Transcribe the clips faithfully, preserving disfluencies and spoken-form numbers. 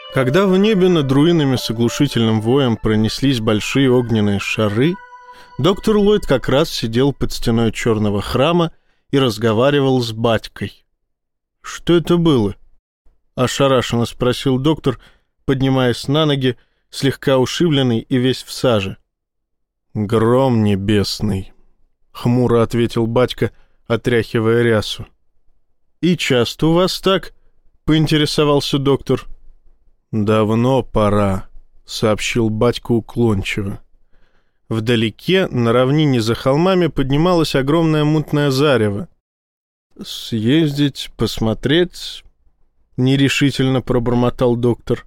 Когда в небе над руинами с оглушительным воем пронеслись большие огненные шары, доктор Ллойд как раз сидел под стеной черного храма и разговаривал с батькой. «Что это было?» — ошарашенно спросил доктор, поднимаясь на ноги, слегка ушибленный и весь в саже. «Гром небесный», — хмуро ответил батька, отряхивая рясу. «И часто у вас так?» — поинтересовался доктор. «Давно пора», — сообщил батька уклончиво. Вдалеке, на равнине за холмами, поднималось огромное мутное зарево. «Съездить, посмотреть?» — нерешительно пробормотал доктор.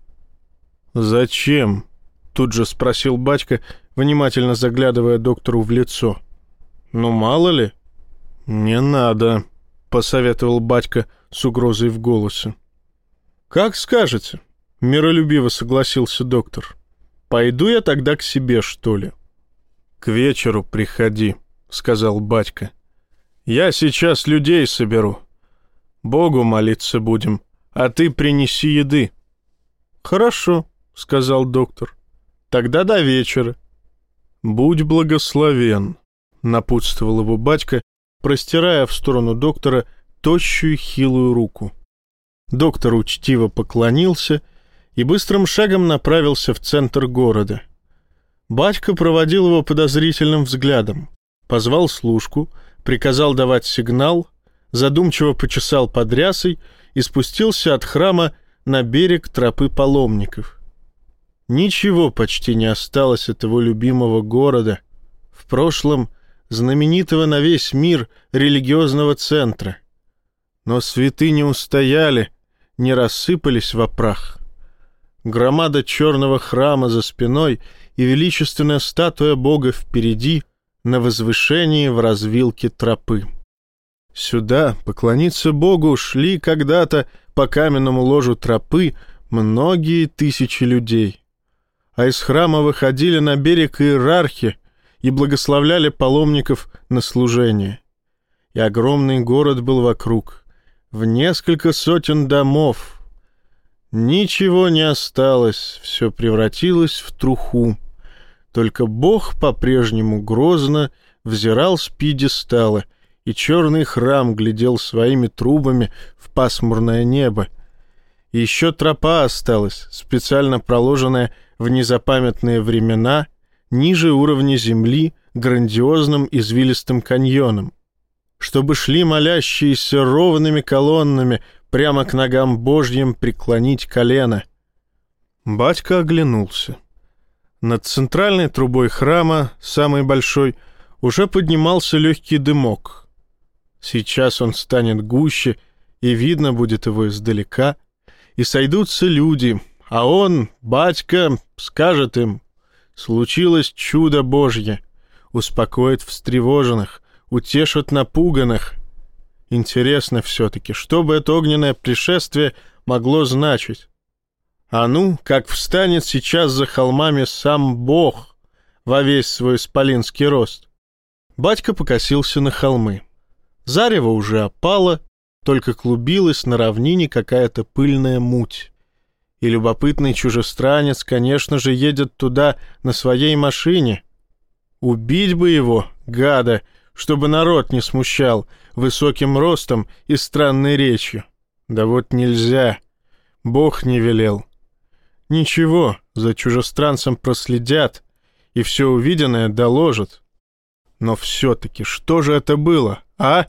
«Зачем?» — тут же спросил батька, внимательно заглядывая доктору в лицо. «Ну, мало ли». «Не надо», — посоветовал батька с угрозой в голосе. «Как скажете», — миролюбиво согласился доктор. «Пойду я тогда к себе, что ли?» «К вечеру приходи», — сказал батька. «Я сейчас людей соберу. Богу молиться будем, а ты принеси еды». «Хорошо», — сказал доктор. «Тогда до вечера». «Будь благословен», — напутствовал его батька, простирая в сторону доктора тощую хилую руку. Доктор учтиво поклонился и быстрым шагом направился в центр города. Батька проводил его подозрительным взглядом, позвал служку, приказал давать сигнал, задумчиво почесал под рясой и спустился от храма на берег тропы паломников. Ничего почти не осталось от его любимого города, в прошлом знаменитого на весь мир религиозного центра. Но святыни устояли, не рассыпались во прах. Громада черного храма за спиной и величественная статуя Бога впереди, на возвышении в развилке тропы. Сюда поклониться Богу шли когда-то по каменному ложу тропы многие тысячи людей. А из храма выходили на берег иерархи и благословляли паломников на служение. И огромный город был вокруг, в несколько сотен домов. Ничего не осталось, все превратилось в труху. Только Бог по-прежнему грозно взирал с пьедестала, и черный храм глядел своими трубами в пасмурное небо. И еще тропа осталась, специально проложенная в незапамятные времена, ниже уровня земли, грандиозным извилистым каньоном, чтобы шли молящиеся ровными колоннами прямо к ногам Божьим преклонить колено. Батька оглянулся. Над центральной трубой храма, самой большой, уже поднимался легкий дымок. Сейчас он станет гуще, и видно будет его издалека, и сойдутся люди, а он, батька, скажет им: «Случилось чудо Божье», успокоит встревоженных, утешит напуганных. Интересно все-таки, что бы это огненное пришествие могло значить? А ну, как встанет сейчас за холмами сам Бог во весь свой исполинский рост. Батька покосился на холмы. Зарево уже опало, только клубилась на равнине какая-то пыльная муть. И любопытный чужестранец, конечно же, едет туда на своей машине. Убить бы его, гада, чтобы народ не смущал высоким ростом и странной речью. Да вот нельзя, Бог не велел. Ничего, за чужестранцем проследят, и все увиденное доложат. Но все-таки что же это было, а?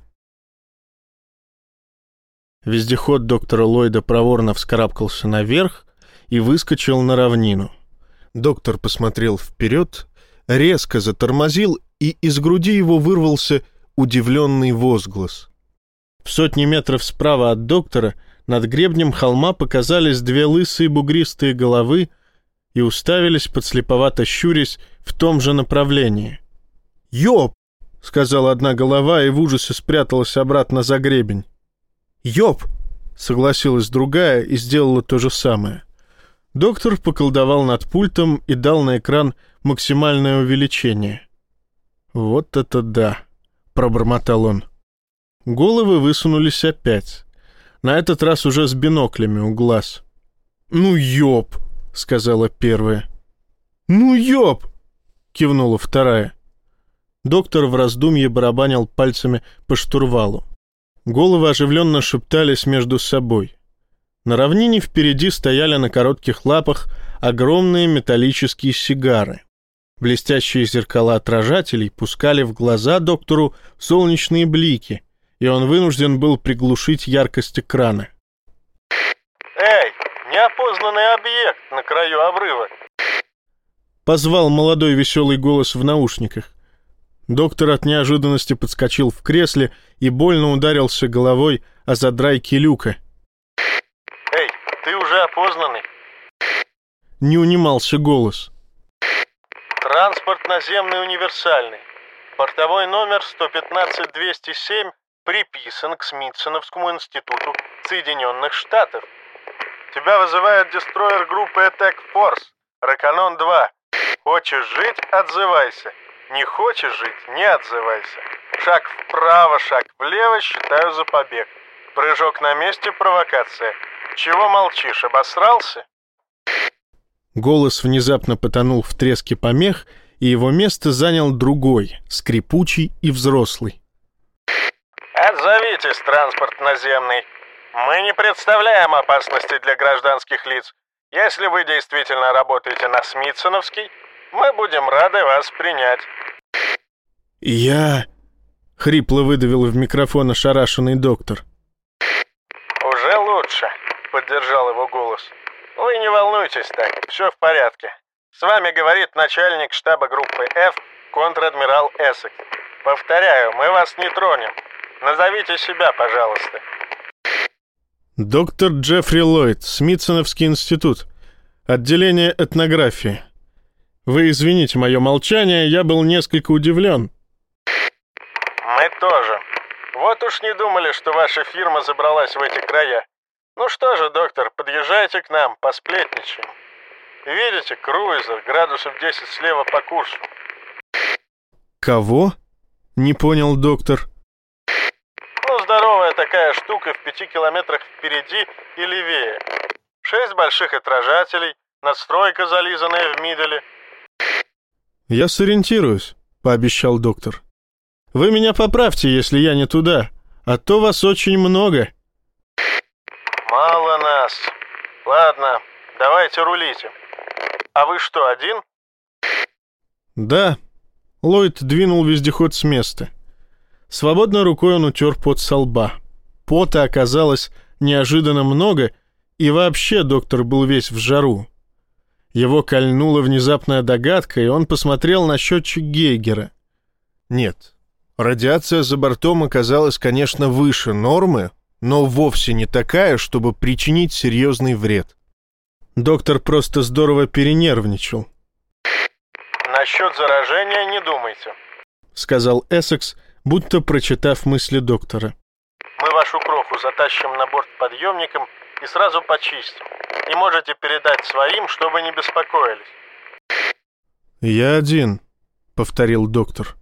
Вездеход доктора Ллойда проворно вскарабкался наверх и выскочил на равнину. Доктор посмотрел вперед, резко затормозил, и из груди его вырвался удивленный возглас. В сотни метров справа от доктора над гребнем холма показались две лысые бугристые головы и уставились, подслеповато щурясь, в том же направлении. «Ёп!» — сказала одна голова и в ужасе спряталась обратно за гребень. «Ёп!» — согласилась другая и сделала то же самое. Доктор поколдовал над пультом и дал на экран максимальное увеличение. «Вот это да!» — пробормотал он. Головы высунулись опять. На этот раз уже с биноклями у глаз. «Ну, ёб!» — сказала первая. «Ну, ёб!» — кивнула вторая. Доктор в раздумье барабанил пальцами по штурвалу. Головы оживленно шептались между собой. На равнине впереди стояли на коротких лапах огромные металлические сигары. Блестящие зеркала отражателей пускали в глаза доктору солнечные блики, и он вынужден был приглушить яркость экрана. «Эй, неопознанный объект на краю обрыва!» — позвал молодой веселый голос в наушниках. Доктор от неожиданности подскочил в кресле и больно ударился головой о задрайки люка. «Эй, ты уже опознанный?» Не унимался голос. «Транспорт наземный универсальный. Бортовой номер сто пятнадцать двести семь приписан к Смитсоновскому институту Соединенных Штатов. Тебя вызывает дестройер группы Attack Force, Раканон два. Хочешь жить — отзывайся. Не хочешь жить — не отзывайся. Шаг вправо, шаг влево, считаю за побег. Прыжок на месте — провокация. Чего молчишь, обосрался?» Голос внезапно потонул в треске помех, и его место занял другой, скрипучий и взрослый. «Отзовитесь, транспорт наземный. Мы не представляем опасности для гражданских лиц. Если вы действительно работаете на Смитсоновский, мы будем рады вас принять». «Я...» — хрипло выдавил в микрофон ошарашенный доктор. «Уже лучше», — поддержал его голос. «Вы не волнуйтесь так, все в порядке. С вами говорит начальник штаба группы F, контр-адмирал Эссекс. Повторяю, мы вас не тронем. Назовите себя, пожалуйста». «Доктор Джеффри Ллойд, Смитсоновский институт. Отделение этнографии. Вы извините мое молчание, я был несколько удивлен». «Мы тоже. Вот уж не думали, что ваша фирма забралась в эти края. Ну что же, доктор, подъезжайте к нам, посплетничаем. Видите, круизер, градусов десять слева по курсу». «Кого?» — не понял доктор. «Ну, здоровая такая штука в пяти километрах впереди и левее. Шесть больших отражателей, надстройка, зализанная в миделе». «Я сориентируюсь», — пообещал доктор. «Вы меня поправьте, если я не туда, а то вас очень много». «Мало нас. Ладно, давайте рулите. А вы что, один?» «Да». Ллойд двинул вездеход с места. Свободной рукой он утер пот со лба. Пота оказалось неожиданно много, и вообще доктор был весь в жару. Его кольнула внезапная догадка, и он посмотрел на счетчик Гейгера. Нет, радиация за бортом оказалась, конечно, выше нормы, но вовсе не такая, чтобы причинить серьезный вред. Доктор просто здорово перенервничал. «Насчет заражения не думайте», — сказал Эссекс, будто прочитав мысли доктора. «Мы вашу кроху затащим на борт подъемником и сразу почистим. И можете передать своим, чтобы не беспокоились». «Я один», — повторил доктор.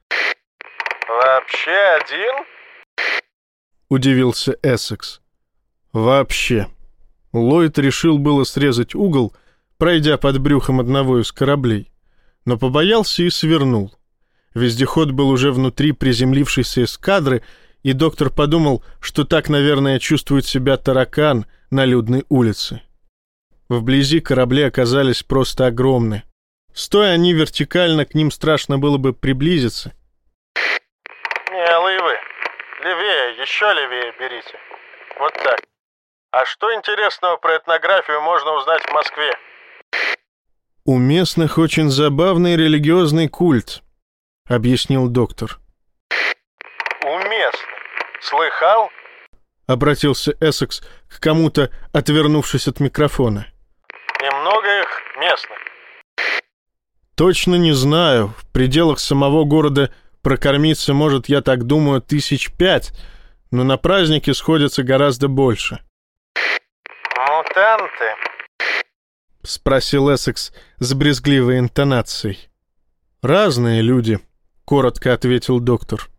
«Вообще один?» — удивился Эссекс. «Вообще». Ллойд решил было срезать угол, пройдя под брюхом одного из кораблей, но побоялся и свернул. Вездеход был уже внутри приземлившейся эскадры, и доктор подумал, что так, наверное, чувствует себя таракан на людной улице. Вблизи корабли оказались просто огромны. Стоя они вертикально, к ним страшно было бы приблизиться. «Милые вы. Левее, еще левее берите. Вот так. А что интересного про этнографию можно узнать в Москве?» «У местных очень забавный религиозный культ», — объяснил доктор. «У местных? Слыхал?» — обратился Эссекс к кому-то, отвернувшись от микрофона. «И много их местных?» «Точно не знаю. В пределах самого города прокормиться, может, я так думаю, тысяч пять, но на праздники сходятся гораздо больше». «Мутанты?» — спросил Эссекс с брезгливой интонацией. «Разные люди», — коротко ответил доктор.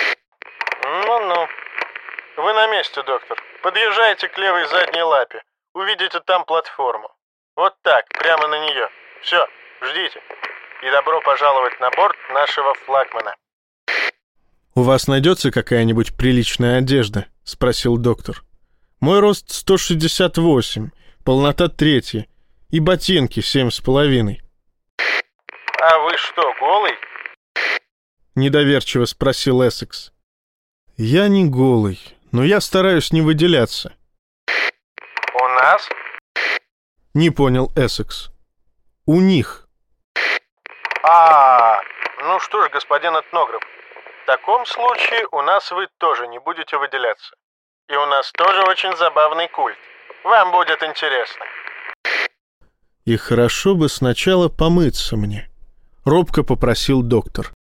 «Ну-ну. Вы на месте, доктор. Подъезжайте к левой задней лапе. увидите там платформу. Вот так, прямо на нее. Все, ждите. И добро пожаловать на борт нашего флагмана. «У вас найдется какая-нибудь приличная одежда?» — спросил доктор. «Мой рост сто шестьдесят восемь, полнота третья, и ботинки семь с половиной». «А вы что, голый?» — недоверчиво спросил Эссекс. «Я не голый, но я стараюсь не выделяться». «У нас?» — не понял Эссекс. «У них». А, ну что ж, господин этнограф, в таком случае у нас вы тоже не будете выделяться. И у нас тоже очень забавный культ. Вам будет интересно». «И хорошо бы сначала помыться мне», — робко попросил доктор.